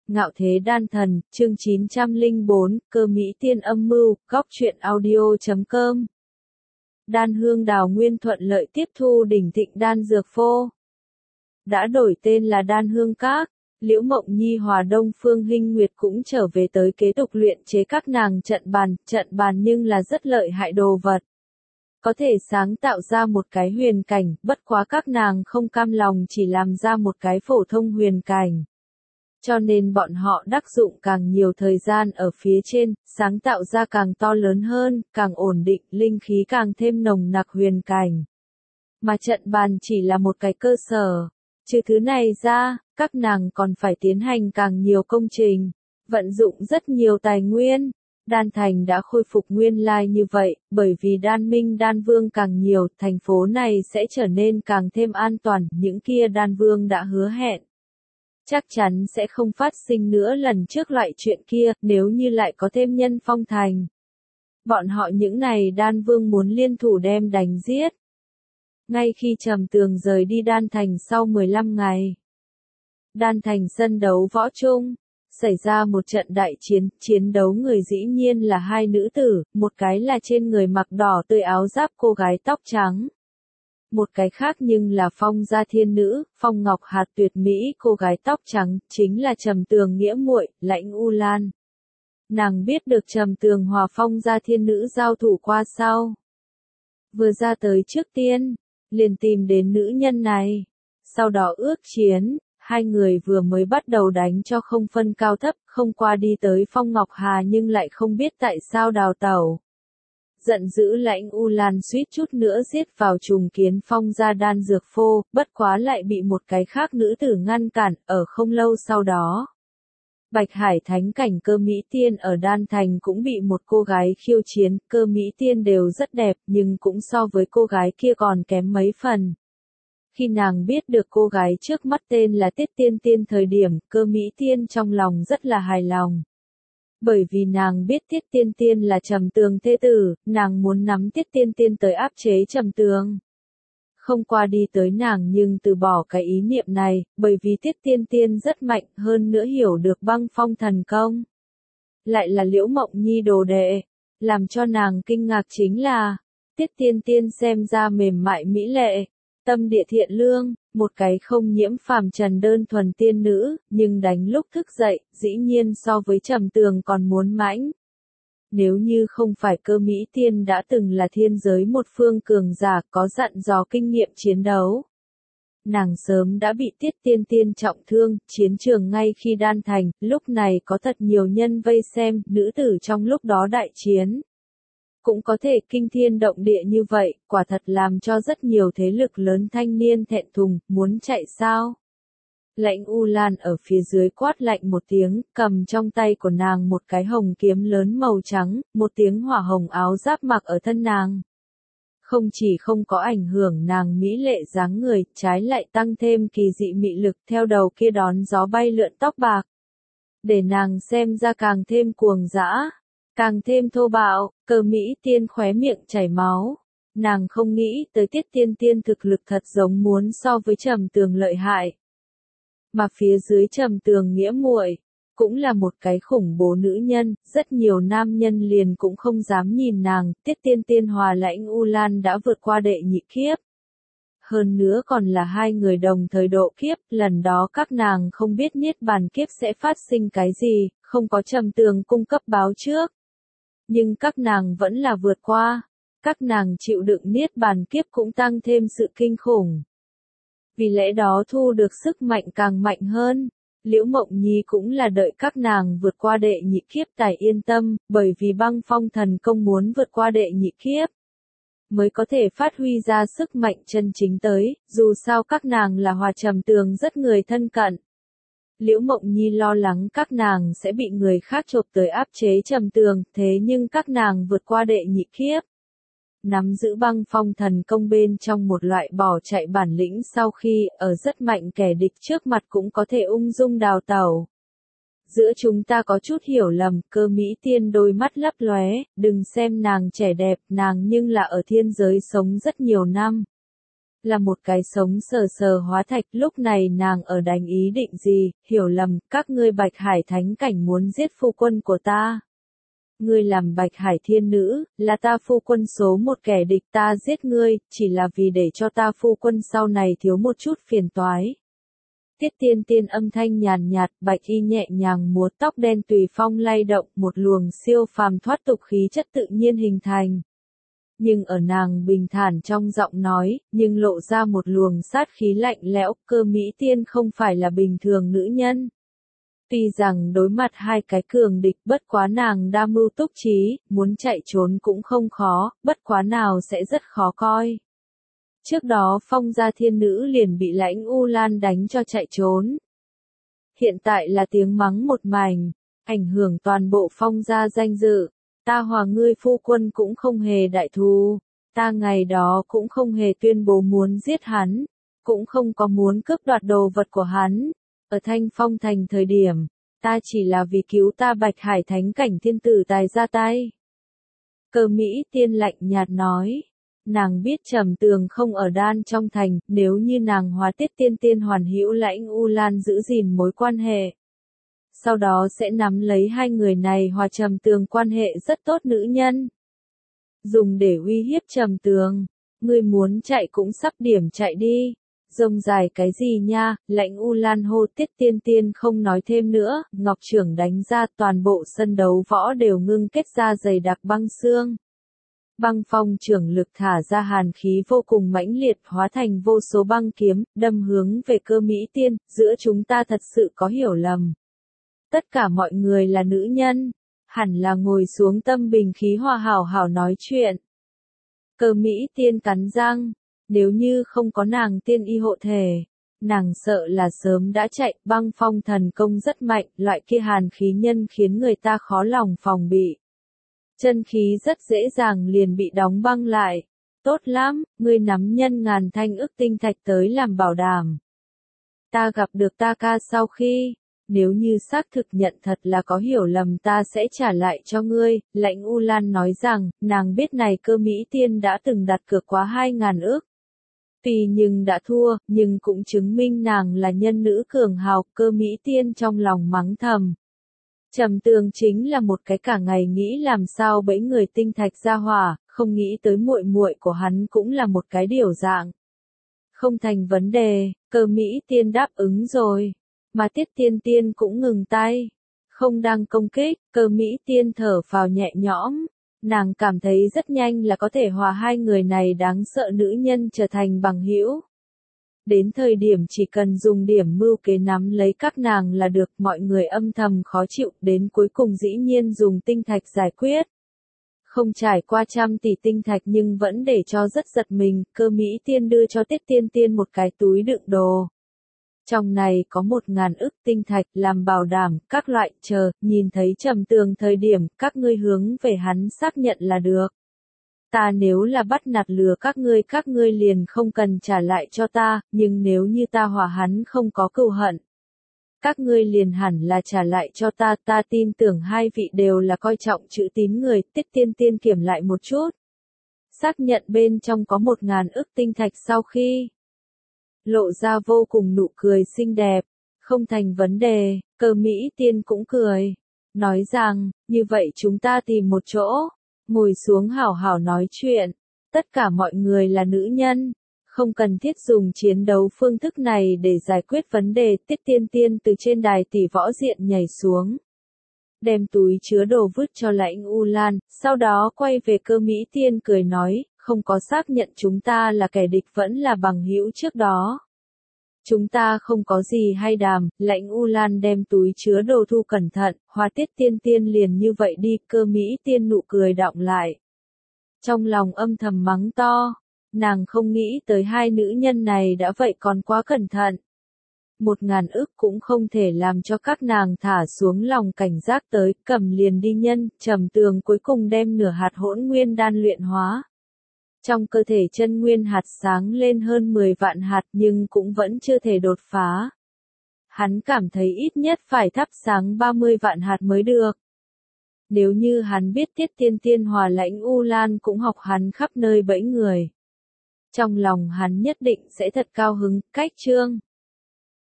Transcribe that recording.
Ngạo thế đan thần, chương 904, cơ mỹ tiên âm mưu, góc truyện audio.com. Đan Hương Đào Nguyên thuận lợi tiếp thu đỉnh thịnh đan dược phô. Đã đổi tên là Đan Hương Các, Liễu Mộng Nhi hòa Đông Phương Hinh Nguyệt cũng trở về tới kế tục luyện chế các nàng trận bàn nhưng là rất lợi hại đồ vật. Có thể sáng tạo ra một cái huyền cảnh, bất quá các nàng không cam lòng chỉ làm ra một cái phổ thông huyền cảnh. Cho nên bọn họ đắc dụng càng nhiều thời gian ở phía trên, sáng tạo ra càng to lớn hơn, càng ổn định, linh khí càng thêm nồng nặc huyền cảnh. Mà trận bàn chỉ là một cái cơ sở. Trừ thứ này ra, các nàng còn phải tiến hành càng nhiều công trình, vận dụng rất nhiều tài nguyên. Đan Thành đã khôi phục nguyên lai như vậy, bởi vì đan minh đan vương càng nhiều, thành phố này sẽ trở nên càng thêm an toàn, những kia đan vương đã hứa hẹn. Chắc chắn sẽ không phát sinh nữa lần trước loại chuyện kia, nếu như lại có thêm nhân phong thành. Bọn họ những này đan vương muốn liên thủ đem đánh giết. Ngay khi Trầm Tường rời đi Đan Thành sau 15 ngày. Đan Thành sân đấu võ chung, xảy ra một trận đại chiến, chiến đấu người dĩ nhiên là hai nữ tử, một cái là trên người mặc đỏ tươi áo giáp cô gái tóc trắng. Một cái khác nhưng là Phong gia thiên nữ, Phong Ngọc Hạt tuyệt mỹ cô gái tóc trắng, chính là Trầm Tường nghĩa muội, Lãnh U Lan. Nàng biết được Trầm Tường hòa Phong gia thiên nữ giao thủ qua sau. Vừa ra tới trước tiên, liền tìm đến nữ nhân này. Sau đó ước chiến, hai người vừa mới bắt đầu đánh cho không phân cao thấp, không qua đi tới Phong Ngọc Hà nhưng lại không biết tại sao đào tẩu. Giận dữ Lãnh U Lan suýt chút nữa giết vào trùng kiến Phong gia đan dược phô, bất quá lại bị một cái khác nữ tử ngăn cản, ở không lâu sau đó. Bạch Hải thánh cảnh cơ mỹ tiên ở Đan Thành cũng bị một cô gái khiêu chiến, cơ mỹ tiên đều rất đẹp nhưng cũng so với cô gái kia còn kém mấy phần. Khi nàng biết được cô gái trước mắt tên là Tiết Tiên Tiên thời điểm, cơ mỹ tiên trong lòng rất là hài lòng. Bởi vì nàng biết Tiết Tiên Tiên là Trầm Tường thê tử, nàng muốn nắm Tiết Tiên Tiên tới áp chế Trầm Tường. Không qua đi tới nàng nhưng từ bỏ cái ý niệm này, bởi vì Tiết Tiên Tiên rất mạnh hơn nữa hiểu được băng phong thần công. Lại là Liễu Mộng Nhi đồ đệ, làm cho nàng kinh ngạc chính là, Tiết Tiên Tiên xem ra mềm mại mỹ lệ, tâm địa thiện lương, một cái không nhiễm phàm trần đơn thuần tiên nữ, nhưng đánh lúc thức dậy, dĩ nhiên so với Trầm Tường còn muốn mãnh. Nếu như không phải cơ mỹ tiên đã từng là thiên giới một phương cường giả có dặn dò kinh nghiệm chiến đấu. Nàng sớm đã bị Tiết Tiên Tiên trọng thương, chiến trường ngay khi Đan Thành, lúc này có thật nhiều nhân vây xem, nữ tử trong lúc đó đại chiến. Cũng có thể kinh thiên động địa như vậy, quả thật làm cho rất nhiều thế lực lớn thanh niên thẹn thùng, muốn chạy sao? Lãnh U Lan ở phía dưới quát lạnh một tiếng, cầm trong tay của nàng một cái hồng kiếm lớn màu trắng, một tiếng hỏa hồng áo giáp mặc ở thân nàng. Không chỉ không có ảnh hưởng nàng mỹ lệ dáng người, trái lại tăng thêm kỳ dị mị lực theo đầu kia đón gió bay lượn tóc bạc. Để nàng xem ra càng thêm cuồng dã, càng thêm thô bạo, cơ mỹ tiên khóe miệng chảy máu. Nàng không nghĩ tới Tiết Tiên Tiên thực lực thật giống muốn so với Trầm Tường lợi hại. Mà phía dưới Trầm Tường nghĩa muội cũng là một cái khủng bố nữ nhân, rất nhiều nam nhân liền cũng không dám nhìn nàng, Tiết Tiên Tiên hòa Lãnh U Lan đã vượt qua đệ nhị kiếp. Hơn nữa còn là hai người đồng thời độ kiếp, lần đó các nàng không biết niết bàn kiếp sẽ phát sinh cái gì, không có Trầm Tường cung cấp báo trước. Nhưng các nàng vẫn là vượt qua, các nàng chịu đựng niết bàn kiếp cũng tăng thêm sự kinh khủng. Vì lẽ đó thu được sức mạnh càng mạnh hơn. Liễu Mộng Nhi cũng là đợi các nàng vượt qua đệ nhị kiếp tài yên tâm, bởi vì băng phong thần công muốn vượt qua đệ nhị kiếp, mới có thể phát huy ra sức mạnh chân chính tới, dù sao các nàng là hòa Trầm Tường rất người thân cận. Liễu Mộng Nhi lo lắng các nàng sẽ bị người khác chộp tới áp chế Trầm Tường, thế nhưng các nàng vượt qua đệ nhị kiếp. Nắm giữ băng phong thần công bên trong một loại bỏ chạy bản lĩnh sau khi ở rất mạnh kẻ địch trước mặt cũng có thể ung dung đào tẩu. Giữa chúng ta có chút hiểu lầm, cơ mỹ tiên đôi mắt lấp lóe, đừng xem nàng trẻ đẹp, nàng nhưng là ở thiên giới sống rất nhiều năm. là một cái sống sờ sờ hóa thạch. Lúc này nàng ở đánh ý định gì, hiểu lầm, các ngươi Bạch Hải Thánh Cảnh muốn giết phu quân của ta. Ngươi làm Bạch Hải Thiên Nữ, là ta phu quân số một kẻ địch, ta giết ngươi, chỉ là vì để cho ta phu quân sau này thiếu một chút phiền toái. Tiết Tiên Tiên âm thanh nhàn nhạt, bạch y nhẹ nhàng múa tóc đen tùy phong lay động, một luồng siêu phàm thoát tục khí chất tự nhiên hình thành. Nhưng ở nàng bình thản trong giọng nói, nhưng lộ ra một luồng sát khí lạnh lẽo, Cơ Mỹ Tiên không phải là bình thường nữ nhân. Tuy rằng đối mặt hai cái cường địch, bất quá nàng đa mưu túc trí, muốn chạy trốn cũng không khó, bất quá nào sẽ rất khó coi. Trước đó Phong gia thiên nữ liền bị Lãnh U Lan đánh cho chạy trốn. Hiện tại là tiếng mắng một mảnh, ảnh hưởng toàn bộ Phong gia danh dự. Ta hòa ngươi phu quân cũng không hề đại thù, ta ngày đó cũng không hề tuyên bố muốn giết hắn, cũng không có muốn cướp đoạt đồ vật của hắn. Ở Thanh Phong thành thời điểm, ta chỉ là vì cứu ta Bạch Hải Thánh Cảnh thiên tử tài ra tay. Cơ Mỹ Tiên lạnh nhạt nói. Nàng biết Trầm Tường không ở Đan trong thành, nếu như nàng hòa Tiết Tiên Tiên hoàn hữu Lãnh U Lan giữ gìn mối quan hệ. Sau đó sẽ nắm lấy hai người này hòa Trầm Tường quan hệ rất tốt nữ nhân. Dùng để uy hiếp Trầm Tường, ngươi muốn chạy cũng sắp điểm chạy đi. Rông dài cái gì nha, Lãnh U Lan hô. Tiết Tiên Tiên không nói thêm nữa, ngọc trưởng đánh ra, toàn bộ sân đấu võ đều ngưng kết ra dày đặc băng xương. Băng phong trưởng lực thả ra hàn khí vô cùng mãnh liệt, hóa thành vô số băng kiếm, đâm hướng về Cơ Mỹ Tiên. Giữa chúng ta thật sự có hiểu lầm. Tất cả mọi người là nữ nhân, hẳn là ngồi xuống tâm bình khí hòa hảo hảo nói chuyện. Cơ Mỹ Tiên cắn răng, nếu như không có nàng tiên y hộ thể, nàng sợ là sớm đã chạy. Băng phong thần công rất mạnh, loại kia hàn khí nhân khiến người ta khó lòng phòng bị. Chân khí rất dễ dàng liền bị đóng băng lại. Tốt lắm, ngươi nắm nhân ngàn thanh ức tinh thạch tới làm bảo đảm. Ta gặp được ta ca sau khi, nếu như xác thực nhận thật là có hiểu lầm ta sẽ trả lại cho ngươi. Lãnh U Lan nói rằng, nàng biết này Cơ Mỹ Tiên đã từng đặt cược quá 2.000 ức. Tuy nhưng đã thua, nhưng cũng chứng minh nàng là nhân nữ cường hào. Cơ Mỹ Tiên trong lòng mắng thầm. Trầm Tường chính là một cái cả ngày nghĩ làm sao bẫy người tinh thạch ra hỏa, không nghĩ tới muội muội của hắn cũng là một cái điều dạng. Không thành vấn đề, Cơ Mỹ Tiên đáp ứng rồi, mà Tiết Tiên Tiên cũng ngừng tay, không đang công kích. Cơ Mỹ Tiên thở phào nhẹ nhõm, nàng cảm thấy rất nhanh là có thể hòa hai người này đáng sợ nữ nhân trở thành bằng hữu. Đến thời điểm chỉ cần dùng điểm mưu kế nắm lấy các nàng là được. Mọi người âm thầm khó chịu, đến cuối cùng dĩ nhiên dùng tinh thạch giải quyết. Không trải qua 100 tỷ tinh thạch nhưng vẫn để cho rất giật mình. Cơ Mỹ Tiên đưa cho Tiết Tiên Tiên một cái túi đựng đồ. Trong này có 1.000 ức tinh thạch làm bảo đảm, các loại, chờ, nhìn thấy Trầm Tường thời điểm, các ngươi hướng về hắn xác nhận là được. Ta nếu là bắt nạt lừa các ngươi liền không cần trả lại cho ta, nhưng nếu như ta hòa hắn không có cừu hận, các ngươi liền hẳn là trả lại cho ta. Ta tin tưởng hai vị đều là coi trọng chữ tín người. Tiết Tiên Tiên kiểm lại một chút, xác nhận bên trong có 1.000 ức tinh thạch sau khi lộ ra vô cùng nụ cười xinh đẹp. Không thành vấn đề. Cơ Mỹ Tiên cũng cười, nói rằng, như vậy chúng ta tìm một chỗ, ngồi xuống hảo hảo nói chuyện. Tất cả mọi người là nữ nhân, không cần thiết dùng chiến đấu phương thức này để giải quyết vấn đề. Tiết Tiên Tiên từ trên đài tỷ võ diện nhảy xuống, đem túi chứa đồ vứt cho Lãnh U Lan, sau đó quay về Cơ Mỹ Tiên cười nói, không có xác nhận chúng ta là kẻ địch vẫn là bằng hữu trước đó. Chúng ta không có gì hay đàm. Lãnh U Lan đem túi chứa đồ thu cẩn thận, hòa Tiết Tiên Tiên liền như vậy đi. Cơ Mỹ Tiên nụ cười đọng lại, trong lòng âm thầm mắng to, nàng không nghĩ tới hai nữ nhân này đã vậy còn quá cẩn thận. 1.000 ức cũng không thể làm cho các nàng thả xuống lòng cảnh giác tới, cầm liền đi nhân. Trầm Tường cuối cùng đem nửa hạt hỗn nguyên đan luyện hóa. Trong cơ thể chân nguyên hạt sáng lên hơn 10 vạn hạt nhưng cũng vẫn chưa thể đột phá. Hắn cảm thấy ít nhất phải thắp sáng 30 vạn hạt mới được. Nếu như hắn biết Tiết Tiên Tiên hòa Lãnh U Lan cũng học hắn khắp nơi bẫy người. Trong lòng hắn nhất định sẽ thật cao hứng, cách chương